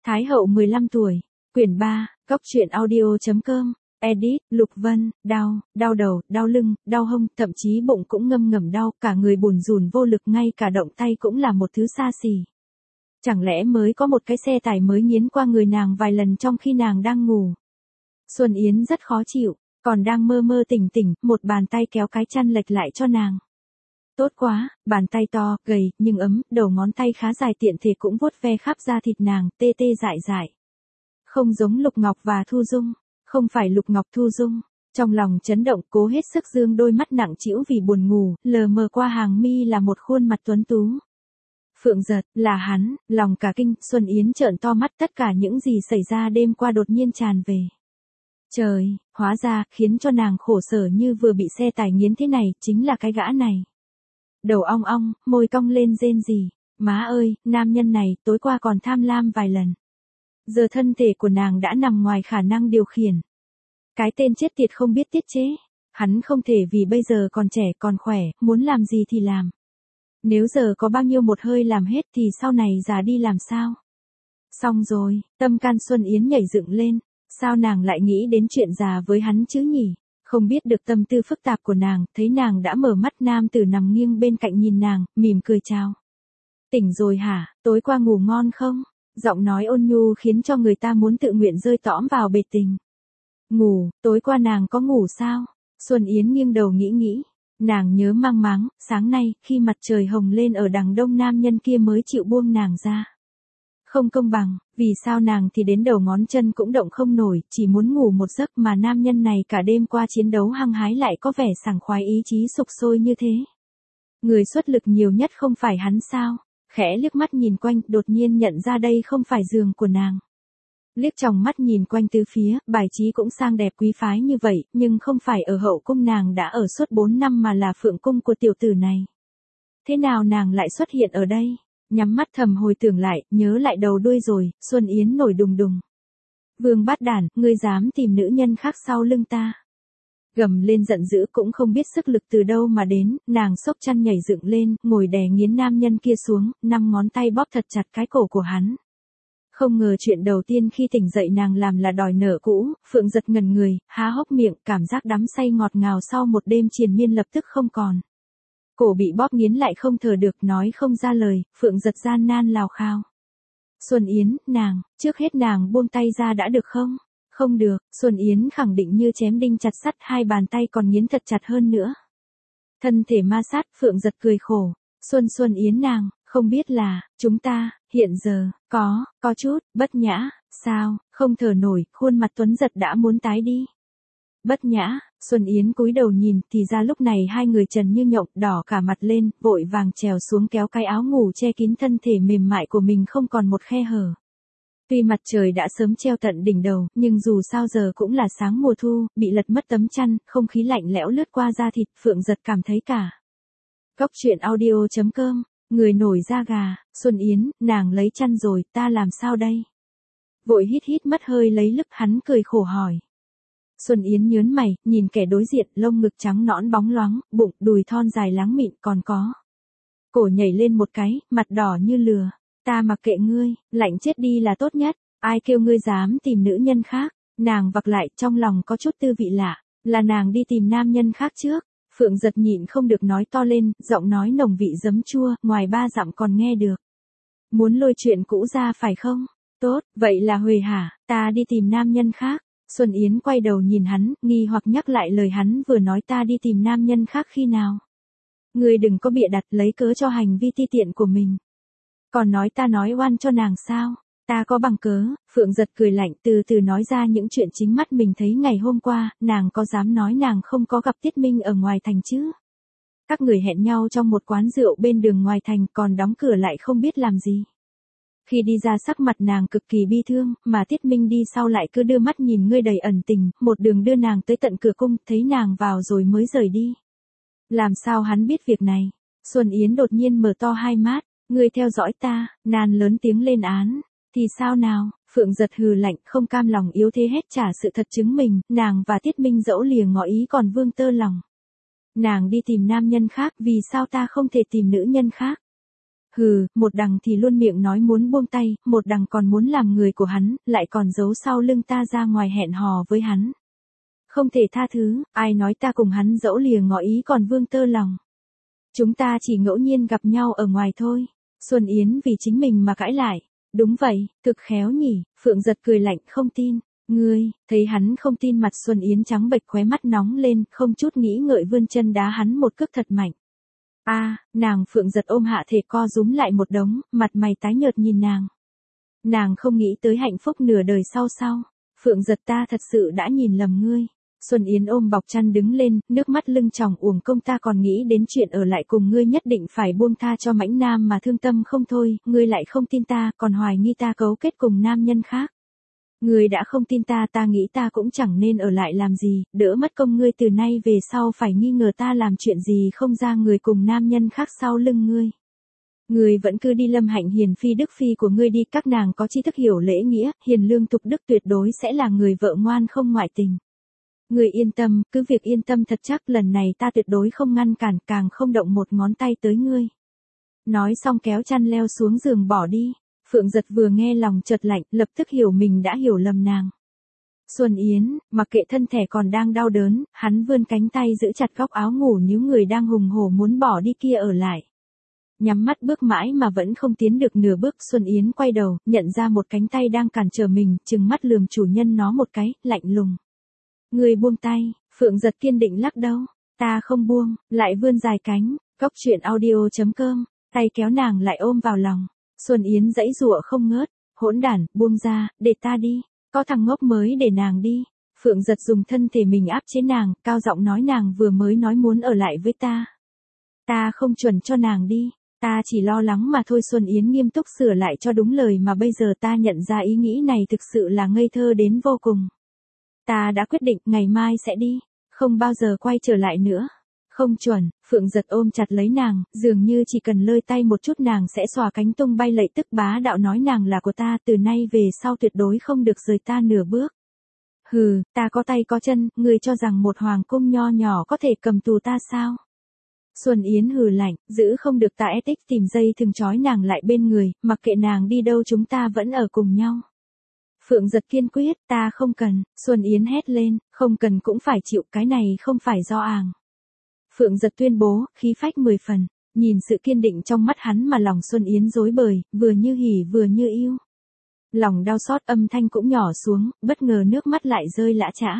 Thái hậu 15 tuổi, quyển 3, góc truyện audio.com, edit, Lục Vân, đau đầu, đau lưng, đau hông, thậm chí bụng cũng ngâm ngầm đau, cả người bùn rùn vô lực, ngay cả động tay cũng là một thứ xa xỉ. Chẳng lẽ mới có một cái xe tải mới nghiến qua người nàng vài lần trong khi nàng đang ngủ. Xuân Yến rất khó chịu, còn đang mơ mơ tỉnh tỉnh, một bàn tay kéo cái chăn lệch lại cho nàng. Tốt quá, bàn tay to, gầy, nhưng ấm, đầu ngón tay khá dài tiện thể cũng vuốt ve khắp da thịt nàng, tê tê dại dại. Không giống Lục Ngọc và Thu Dung, không phải Lục Ngọc Thu Dung. Trong lòng chấn động, cố hết sức dương đôi mắt nặng trĩu vì buồn ngủ, lờ mờ qua hàng mi là một khuôn mặt tuấn tú. Phượng Giật, là hắn, lòng cả kinh, Xuân Yến trợn to mắt, tất cả những gì xảy ra đêm qua đột nhiên tràn về. Trời, hóa ra, khiến cho nàng khổ sở như vừa bị xe tải nghiến thế này, chính là cái gã này. Đầu ong ong, môi cong lên rên rỉ. Má ơi, nam nhân này, tối qua còn tham lam vài lần. Giờ thân thể của nàng đã nằm ngoài khả năng điều khiển. Cái tên chết tiệt không biết tiết chế. Hắn không thể vì bây giờ còn trẻ còn khỏe, muốn làm gì thì làm. Nếu giờ có bao nhiêu một hơi làm hết thì sau này già đi làm sao? Xong rồi, tâm can Xuân Yến nhảy dựng lên. Sao nàng lại nghĩ đến chuyện già với hắn chứ nhỉ? Không biết được tâm tư phức tạp của nàng, thấy nàng đã mở mắt, nam tử nằm nghiêng bên cạnh nhìn nàng, mỉm cười chào. Tỉnh rồi hả, tối qua ngủ ngon không? Giọng nói ôn nhu khiến cho người ta muốn tự nguyện rơi tõm vào bể tình. Ngủ, tối qua nàng có ngủ sao? Xuân Yến nghiêng đầu nghĩ. Nàng nhớ mang máng, sáng nay, khi mặt trời hồng lên ở đằng đông, nam nhân kia mới chịu buông nàng ra. Không công bằng, vì sao nàng thì đến đầu ngón chân cũng động không nổi, chỉ muốn ngủ một giấc, mà nam nhân này cả đêm qua chiến đấu hăng hái lại có vẻ sảng khoái, ý chí sục sôi như thế. Người xuất lực nhiều nhất không phải hắn sao? Khẽ liếc mắt nhìn quanh, đột nhiên nhận ra đây không phải giường của nàng. Liếc tròng mắt nhìn quanh tứ phía, bài trí cũng sang đẹp quý phái như vậy, nhưng không phải ở hậu cung nàng đã ở suốt 4 năm mà là phượng cung của tiểu tử này. Thế nào nàng lại xuất hiện ở đây? Nhắm mắt thầm hồi tưởng lại, nhớ lại đầu đuôi rồi, Xuân Yến nổi đùng đùng. Vương bát đản, ngươi dám tìm nữ nhân khác sau lưng ta. Gầm lên giận dữ, cũng không biết sức lực từ đâu mà đến, nàng xốc chăn nhảy dựng lên, ngồi đè nghiến nam nhân kia xuống, 5 ngón tay bóp thật chặt cái cổ của hắn. Không ngờ chuyện đầu tiên khi tỉnh dậy nàng làm là đòi nợ cũ, Phượng Giật ngẩn người, há hốc miệng, cảm giác đắm say ngọt ngào sau một đêm triền miên lập tức không còn. Cổ bị bóp nghiến lại không thở được, nói không ra lời, Phượng Giật gian nan lào khao. Xuân Yến, nàng, trước hết nàng buông tay ra đã được không? Không được, Xuân Yến khẳng định như chém đinh chặt sắt, hai bàn tay còn nghiến thật chặt hơn nữa. Thân thể ma sát, Phượng Giật cười khổ. Xuân Yến nàng, không biết là, chúng ta, hiện giờ, có chút, bất nhã, sao, không thở nổi, khuôn mặt Tuấn Giật đã muốn tái đi. Bất nhã, Xuân Yến cúi đầu nhìn, thì ra lúc này hai người trần như nhộng, đỏ cả mặt lên, vội vàng trèo xuống kéo cái áo ngủ che kín thân thể mềm mại của mình không còn một khe hở. Tuy mặt trời đã sớm treo tận đỉnh đầu, nhưng dù sao giờ cũng là sáng mùa thu, bị lật mất tấm chăn, không khí lạnh lẽo lướt qua da thịt, Phượng Giật cảm thấy cả. Góc truyện audio.com, người nổi da gà, Xuân Yến, nàng lấy chăn rồi, ta làm sao đây? Vội hít mất hơi lấy lức, hắn cười khổ hỏi. Xuân Yến nhớn mày, nhìn kẻ đối diện, lông ngực trắng nõn bóng loáng, bụng, đùi thon dài láng mịn, còn có. Cổ nhảy lên một cái, mặt đỏ như lửa. Ta mặc kệ ngươi, lạnh chết đi là tốt nhất, ai kêu ngươi dám tìm nữ nhân khác. Nàng vặc lại, trong lòng có chút tư vị lạ, là nàng đi tìm nam nhân khác trước. Phượng Giật nhịn không được nói to lên, giọng nói nồng vị giấm chua, ngoài 3 dặm còn nghe được. Muốn lôi chuyện cũ ra phải không? Tốt, vậy là Huệ hả, ta đi tìm nam nhân khác. Xuân Yến quay đầu nhìn hắn, nghi hoặc nhắc lại lời hắn vừa nói, ta đi tìm nam nhân khác khi nào? Ngươi đừng có bịa đặt, lấy cớ cho hành vi ti tiện của mình. Còn nói ta nói oan cho nàng sao? Ta có bằng cớ. Phượng Giật cười lạnh, từ từ nói ra những chuyện chính mắt mình thấy ngày hôm qua, nàng có dám nói nàng không có gặp Tiết Minh ở ngoài thành chứ? Các người hẹn nhau trong một quán rượu bên đường ngoài thành, còn đóng cửa lại không biết làm gì. Khi đi ra sắc mặt nàng cực kỳ bi thương, mà Tiết Minh đi sau lại cứ đưa mắt nhìn ngươi đầy ẩn tình, một đường đưa nàng tới tận cửa cung, thấy nàng vào rồi mới rời đi. Làm sao hắn biết việc này? Xuân Yến đột nhiên mở to hai mắt, ngươi theo dõi ta, nàng lớn tiếng lên án. Thì sao nào? Phượng Giật hừ lạnh, không cam lòng yếu thế hết trả sự thật chứng mình, nàng và Tiết Minh dẫu lìa ngỏ ý còn vương tơ lòng. Nàng đi tìm nam nhân khác, vì sao ta không thể tìm nữ nhân khác? Hừ, một đằng thì luôn miệng nói muốn buông tay, một đằng còn muốn làm người của hắn, lại còn giấu sau lưng ta ra ngoài hẹn hò với hắn. Không thể tha thứ, ai nói ta cùng hắn dẫu lìa ngỏ ý còn vương tơ lòng. Chúng ta chỉ ngẫu nhiên gặp nhau ở ngoài thôi. Xuân Yến vì chính mình mà cãi lại. Đúng vậy, cực khéo nhỉ, Phượng Giật cười lạnh không tin. Ngươi, thấy hắn không tin mặt Xuân Yến trắng bệch khóe mắt nóng lên, không chút nghĩ ngợi vươn chân đá hắn một cước thật mạnh. Nàng Phượng Giật ôm hạ thể co rúm lại một đống, mặt mày tái nhợt nhìn nàng. Nàng không nghĩ tới hạnh phúc nửa đời sau. Phượng Giật ta thật sự đã nhìn lầm ngươi. Xuân Yến ôm bọc chăn đứng lên, nước mắt lưng tròng uổng công ta còn nghĩ đến chuyện ở lại cùng ngươi nhất định phải buông tha cho mãnh nam mà thương tâm không thôi, ngươi lại không tin ta, còn hoài nghi ta cấu kết cùng nam nhân khác. Ngươi đã không tin ta nghĩ ta cũng chẳng nên ở lại làm gì, đỡ mất công ngươi từ nay về sau phải nghi ngờ ta làm chuyện gì không ra người cùng nam nhân khác sau lưng ngươi. Ngươi vẫn cứ đi lâm hạnh hiền phi đức phi của ngươi đi, các nàng có tri thức hiểu lễ nghĩa, hiền lương tục đức tuyệt đối sẽ là người vợ ngoan không ngoại tình. Ngươi yên tâm, cứ việc yên tâm thật chắc, lần này ta tuyệt đối không ngăn cản, càng không động một ngón tay tới ngươi. Nói xong kéo chăn leo xuống giường bỏ đi. Phượng Giật vừa nghe lòng chợt lạnh, lập tức hiểu mình đã hiểu lầm nàng. Xuân Yến, mặc kệ thân thể còn đang đau đớn, hắn vươn cánh tay giữ chặt góc áo ngủ níu người đang hùng hổ muốn bỏ đi kia ở lại. Nhắm mắt bước mãi mà vẫn không tiến được nửa bước, Xuân Yến quay đầu, nhận ra một cánh tay đang cản trở mình, trừng mắt lườm chủ nhân nó một cái, lạnh lùng. Người buông tay, Phượng Giật kiên định lắc đầu. Ta không buông, lại vươn dài cánh, goctruyện.audio.com, tay kéo nàng lại ôm vào lòng. Xuân Yến giãy giụa không ngớt, hỗn đản, buông ra, để ta đi, có thằng ngốc mới để nàng đi. Phượng Giật dùng thân thể mình áp chế nàng, cao giọng nói nàng vừa mới nói muốn ở lại với ta. Ta không chuẩn cho nàng đi, ta chỉ lo lắng mà thôi. Xuân Yến nghiêm túc sửa lại cho đúng lời mà bây giờ ta nhận ra ý nghĩ này thực sự là ngây thơ đến vô cùng. Ta đã quyết định ngày mai sẽ đi, không bao giờ quay trở lại nữa. Không chuẩn, Phượng Giật ôm chặt lấy nàng, dường như chỉ cần lơi tay một chút nàng sẽ xòa cánh tung bay, lệ tức bá đạo nói nàng là của ta, từ nay về sau tuyệt đối không được rời ta nửa bước. Hừ, ta có tay có chân, ngươi cho rằng một hoàng cung nho nhỏ có thể cầm tù ta sao? Xuân Yến hừ lạnh, giữ không được ta ethic tìm dây thừng trói nàng lại bên người, mặc kệ nàng đi đâu chúng ta vẫn ở cùng nhau. Phượng Giật kiên quyết, ta không cần, Xuân Yến hét lên, không cần cũng phải chịu, cái này không phải do àng. Phượng Giật tuyên bố, khí phách 10 phần, nhìn sự kiên định trong mắt hắn mà lòng Xuân Yến rối bời, vừa như hỉ vừa như yêu. Lòng đau xót, âm thanh cũng nhỏ xuống, bất ngờ nước mắt lại rơi lã chã.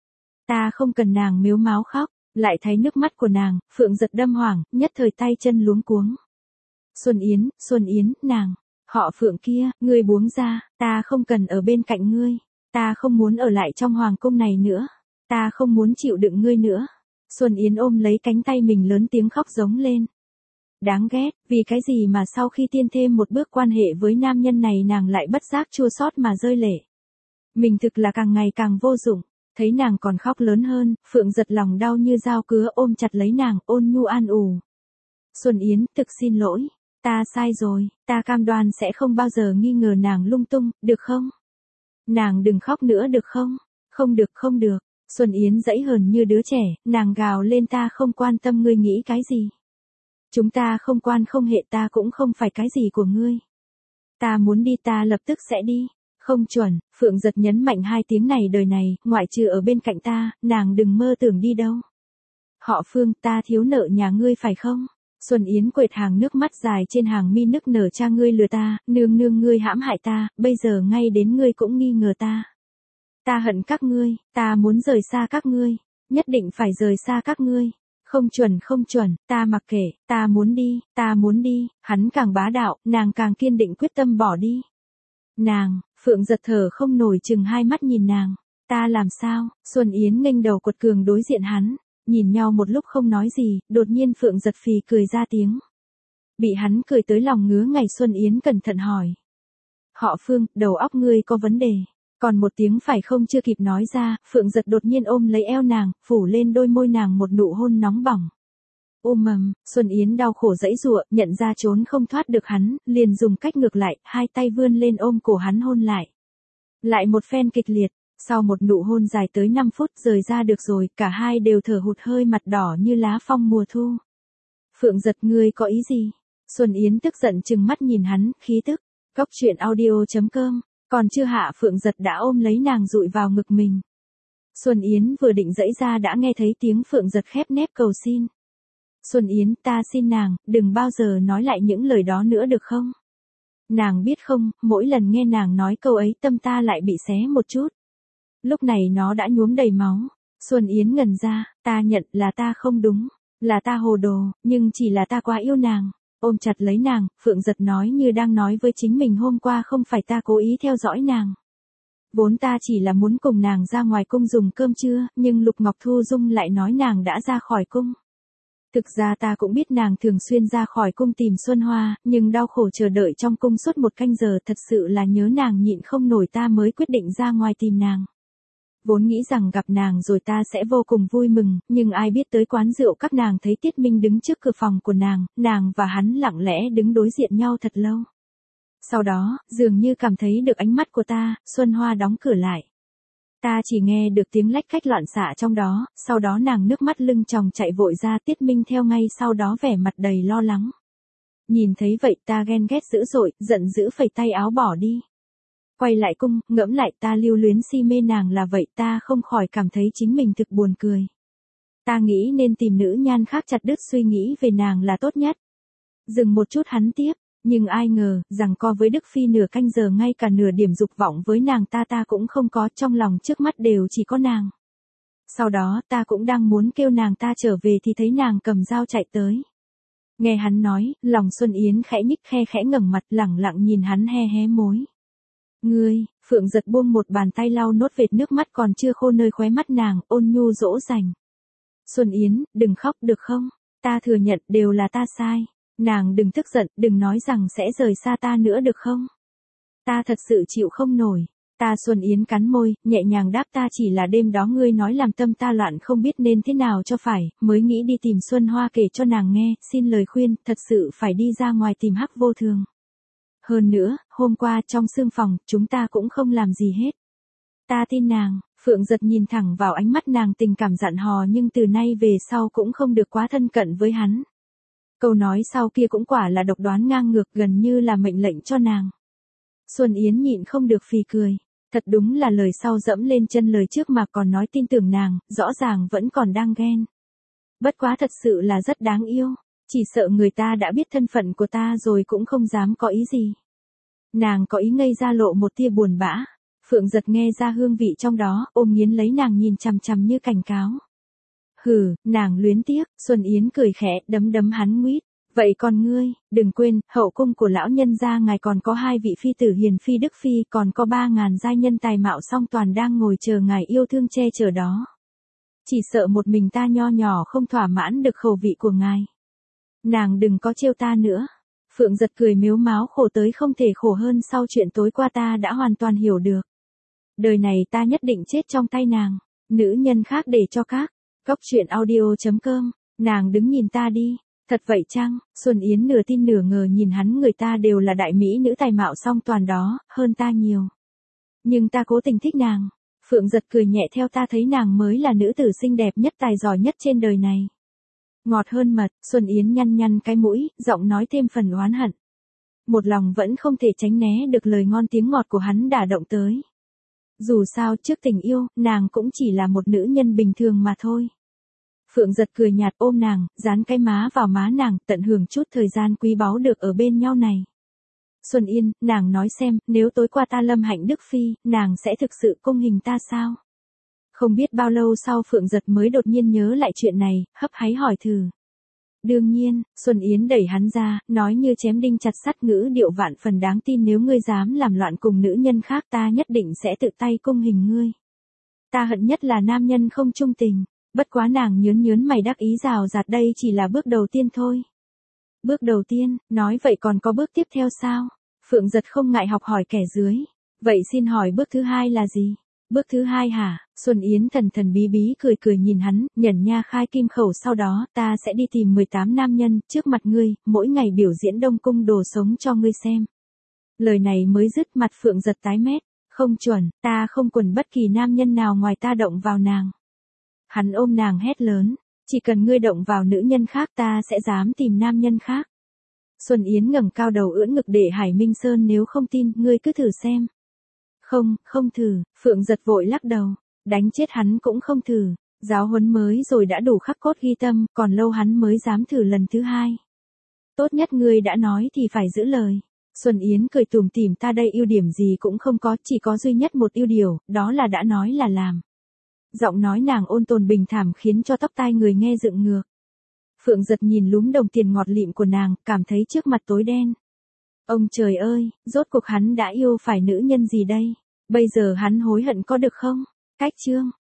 Ta không cần, nàng mếu máo khóc, lại thấy nước mắt của nàng, Phượng Giật đâm hoảng, nhất thời tay chân luống cuống. Xuân Yến, nàng, họ Phượng kia, ngươi buông ra, ta không cần ở bên cạnh ngươi, ta không muốn ở lại trong hoàng cung này nữa, ta không muốn chịu đựng ngươi nữa. Xuân Yến ôm lấy cánh tay mình lớn tiếng khóc giống lên. Đáng ghét, vì cái gì mà sau khi tiên thêm một bước quan hệ với nam nhân này nàng lại bất giác chua xót mà rơi lệ. Mình thực là càng ngày càng vô dụng, thấy nàng còn khóc lớn hơn, Phượng Giật lòng đau như dao cứa ôm chặt lấy nàng, ôn nhu an ủi. Xuân Yến, thực xin lỗi, ta sai rồi, ta cam đoan sẽ không bao giờ nghi ngờ nàng lung tung, được không? Nàng đừng khóc nữa được không? Không được. Xuân Yến giãy hờn như đứa trẻ, nàng gào lên, ta không quan tâm ngươi nghĩ cái gì. Chúng ta không quan không hệ, ta cũng không phải cái gì của ngươi. Ta muốn đi ta lập tức sẽ đi. Không chuẩn, Phượng Giật nhấn mạnh hai tiếng này, đời này, ngoại trừ ở bên cạnh ta, nàng đừng mơ tưởng đi đâu. Họ Phương, ta thiếu nợ nhà ngươi phải không? Xuân Yến quệt hàng nước mắt dài trên hàng mi nức nở, cha ngươi lừa ta, nương ngươi hãm hại ta, bây giờ ngay đến ngươi cũng nghi ngờ ta. Ta hận các ngươi, ta muốn rời xa các ngươi, nhất định phải rời xa các ngươi. Không chuẩn, ta mặc kệ, ta muốn đi, hắn càng bá đạo, nàng càng kiên định quyết tâm bỏ đi. Nàng, Phượng Giật thở không nổi chừng hai mắt nhìn nàng, ta làm sao? Xuân Yến nghênh đầu quật cường đối diện hắn, nhìn nhau một lúc không nói gì, đột nhiên Phượng Giật phì cười ra tiếng. Bị hắn cười tới lòng ngứa ngày, Xuân Yến cẩn thận hỏi. Họ Phương, đầu óc ngươi có vấn đề. Còn một tiếng phải không chưa kịp nói ra, Phượng Giật đột nhiên ôm lấy eo nàng, phủ lên đôi môi nàng một nụ hôn nóng bỏng. Xuân Yến đau khổ giãy giụa, nhận ra trốn không thoát được hắn, liền dùng cách ngược lại, hai tay vươn lên ôm cổ hắn hôn lại. Lại một phen kịch liệt, sau một nụ hôn dài tới 5 phút rời ra được rồi, cả hai đều thở hụt hơi, mặt đỏ như lá phong mùa thu. Phượng Giật, ngươi có ý gì? Xuân Yến tức giận trừng mắt nhìn hắn, khí tức. Góc truyện audio.com, còn chưa hạ Phượng Giật đã ôm lấy nàng dụi vào ngực mình. Xuân Yến vừa định dẫy ra đã nghe thấy tiếng Phượng Giật khép nép cầu xin. Xuân Yến, ta xin nàng, đừng bao giờ nói lại những lời đó nữa được không? Nàng biết không, mỗi lần nghe nàng nói câu ấy tâm ta lại bị xé một chút. Lúc này nó đã nhuốm đầy máu. Xuân Yến ngần ra, ta nhận là ta không đúng, là ta hồ đồ, nhưng chỉ là ta quá yêu nàng. Ôm chặt lấy nàng, Phượng Giật nói như đang nói với chính mình, hôm qua không phải ta cố ý theo dõi nàng. Vốn ta chỉ là muốn cùng nàng ra ngoài cung dùng cơm trưa, nhưng Lục Ngọc Thu Dung lại nói nàng đã ra khỏi cung. Thực ra ta cũng biết nàng thường xuyên ra khỏi cung tìm Xuân Hoa, nhưng đau khổ chờ đợi trong cung suốt 1 canh giờ, thật sự là nhớ nàng nhịn không nổi, ta mới quyết định ra ngoài tìm nàng. Vốn nghĩ rằng gặp nàng rồi ta sẽ vô cùng vui mừng, nhưng ai biết tới quán rượu các nàng thấy Tiết Minh đứng trước cửa phòng của nàng và hắn lặng lẽ đứng đối diện nhau thật lâu. Sau đó, dường như cảm thấy được ánh mắt của ta, Xuân Hoa đóng cửa lại. Ta chỉ nghe được tiếng lách cách loạn xạ trong đó, sau đó nàng nước mắt lưng tròng chạy vội ra, Tiết Minh theo ngay sau đó vẻ mặt đầy lo lắng. Nhìn thấy vậy ta ghen ghét dữ dội, giận dữ phẩy tay áo bỏ đi. Quay lại cung, ngẫm lại ta lưu luyến si mê nàng là vậy, ta không khỏi cảm thấy chính mình thực buồn cười. Ta nghĩ nên tìm nữ nhan khác chặt đứt suy nghĩ về nàng là tốt nhất. Dừng một chút hắn tiếp, nhưng ai ngờ, rằng co với Đức Phi nửa canh giờ ngay cả nửa điểm dục vọng với nàng ta cũng không có, trong lòng trước mắt đều chỉ có nàng. Sau đó ta cũng đang muốn kêu nàng ta trở về thì thấy nàng cầm dao chạy tới. Nghe hắn nói, lòng Xuân Yến khẽ nhích, khe khẽ ngẩng mặt lẳng lặng nhìn hắn hé hé môi. Ngươi, Phượng Giật buông một bàn tay lau nốt vệt nước mắt còn chưa khô nơi khóe mắt nàng, ôn nhu dỗ dành. Xuân Yến, đừng khóc được không? Ta thừa nhận đều là ta sai. Nàng đừng tức giận, đừng nói rằng sẽ rời xa ta nữa được không? Ta thật sự chịu không nổi. Ta Xuân Yến cắn môi, nhẹ nhàng đáp, ta chỉ là đêm đó ngươi nói làm tâm ta loạn không biết nên thế nào cho phải, mới nghĩ đi tìm Xuân Hoa kể cho nàng nghe, xin lời khuyên, thật sự phải đi ra ngoài tìm Hắc Vô Thường. Hơn nữa, hôm qua trong sương phòng, chúng ta cũng không làm gì hết. Ta tin nàng. Phượng Giật nhìn thẳng vào ánh mắt nàng, tình cảm dặn hò, nhưng từ nay về sau cũng không được quá thân cận với hắn. Câu nói sau kia cũng quả là độc đoán ngang ngược, gần như là mệnh lệnh cho nàng. Xuân Yến nhịn không được phì cười. Thật đúng là lời sau dẫm lên chân lời trước mà còn nói tin tưởng nàng, rõ ràng vẫn còn đang ghen. Bất quá thật sự là rất đáng yêu. Chỉ sợ người ta đã biết thân phận của ta rồi cũng không dám có ý gì. Nàng có ý ngây ra lộ một tia buồn bã. Phượng Giật nghe ra hương vị trong đó, ôm nghiến lấy nàng nhìn chằm chằm như cảnh cáo. Hừ, nàng luyến tiếc, Xuân Yến cười khẽ, đấm đấm hắn nguyết. Vậy còn ngươi, đừng quên, hậu cung của lão nhân gia ngài còn có 2 vị phi tử hiền phi Đức Phi, còn có 3.000 giai nhân tài mạo song toàn đang ngồi chờ ngài yêu thương che chở đó. Chỉ sợ một mình ta nho nhỏ không thỏa mãn được khẩu vị của ngài. Nàng đừng có trêu ta nữa. Phượng Giật cười mếu máo, khổ tới không thể khổ hơn, sau chuyện tối qua ta đã hoàn toàn hiểu được. Đời này ta nhất định chết trong tay nàng. Nữ nhân khác để cho các. Góc truyện audio.com, nàng đứng nhìn ta đi. Thật vậy chăng? Xuân Yến nửa tin nửa ngờ nhìn hắn, người ta đều là đại mỹ nữ tài mạo song toàn đó, hơn ta nhiều. Nhưng ta cố tình thích nàng. Phượng Giật cười nhẹ, theo ta thấy nàng mới là nữ tử xinh đẹp nhất, tài giỏi nhất trên đời này. Ngọt hơn mật, Xuân Yến nhăn nhăn cái mũi, giọng nói thêm phần oán hận. Một lòng vẫn không thể tránh né được lời ngon tiếng ngọt của hắn đả động tới. Dù sao trước tình yêu, nàng cũng chỉ là một nữ nhân bình thường mà thôi. Phượng Giật cười nhạt, ôm nàng, dán cái má vào má nàng, tận hưởng chút thời gian quý báu được ở bên nhau này. Xuân Yên, nàng nói xem, nếu tối qua ta lâm hạnh Đức Phi, nàng sẽ thực sự cung hình ta sao? Không biết bao lâu sau Phượng Giật mới đột nhiên nhớ lại chuyện này, hấp háy hỏi thử. Đương nhiên, Xuân Yến đẩy hắn ra, nói như chém đinh chặt sắt, ngữ điệu vạn phần đáng tin, nếu ngươi dám làm loạn cùng nữ nhân khác ta nhất định sẽ tự tay cung hình ngươi. Ta hận nhất là nam nhân không trung tình. Bất quá nàng nhớn mày đắc ý rào rạt, đây chỉ là bước đầu tiên thôi. Bước đầu tiên, nói vậy còn có bước tiếp theo sao? Phượng Giật không ngại học hỏi kẻ dưới. Vậy xin hỏi bước thứ 2 là gì? Bước thứ 2 hả? Xuân Yến thần thần bí bí cười nhìn hắn, nhẩn nha khai kim khẩu, sau đó ta sẽ đi tìm 18 nam nhân trước mặt ngươi, mỗi ngày biểu diễn Đông Cung đồ sống cho ngươi xem. Lời này mới dứt, mặt Phượng Giật tái mét. Không chuẩn, ta không quần bất kỳ nam nhân nào ngoài ta động vào nàng. Hắn ôm nàng hét lớn, chỉ cần ngươi động vào nữ nhân khác ta sẽ dám tìm nam nhân khác. Xuân Yến ngẩng cao đầu ưỡn ngực để Hải Minh Sơn nếu không tin, ngươi cứ thử xem. Không, không thử, Phượng Giật vội lắc đầu. Đánh chết hắn cũng không thử. Giáo huấn mới rồi đã đủ khắc cốt ghi tâm, còn lâu hắn mới dám thử lần thứ hai. Tốt nhất ngươi đã nói thì phải giữ lời. Xuân Yến cười tủm tỉm, ta đây ưu điểm gì cũng không có, chỉ có duy nhất một ưu điều, đó là đã nói là làm. Giọng nói nàng ôn tồn bình thản khiến cho tóc tai người nghe dựng ngược. Phượng Giật nhìn lúm đồng tiền ngọt lịm của nàng, cảm thấy trước mặt tối đen. Ông trời ơi, rốt cuộc hắn đã yêu phải nữ nhân gì đây? Bây giờ hắn hối hận có được không? Cách chương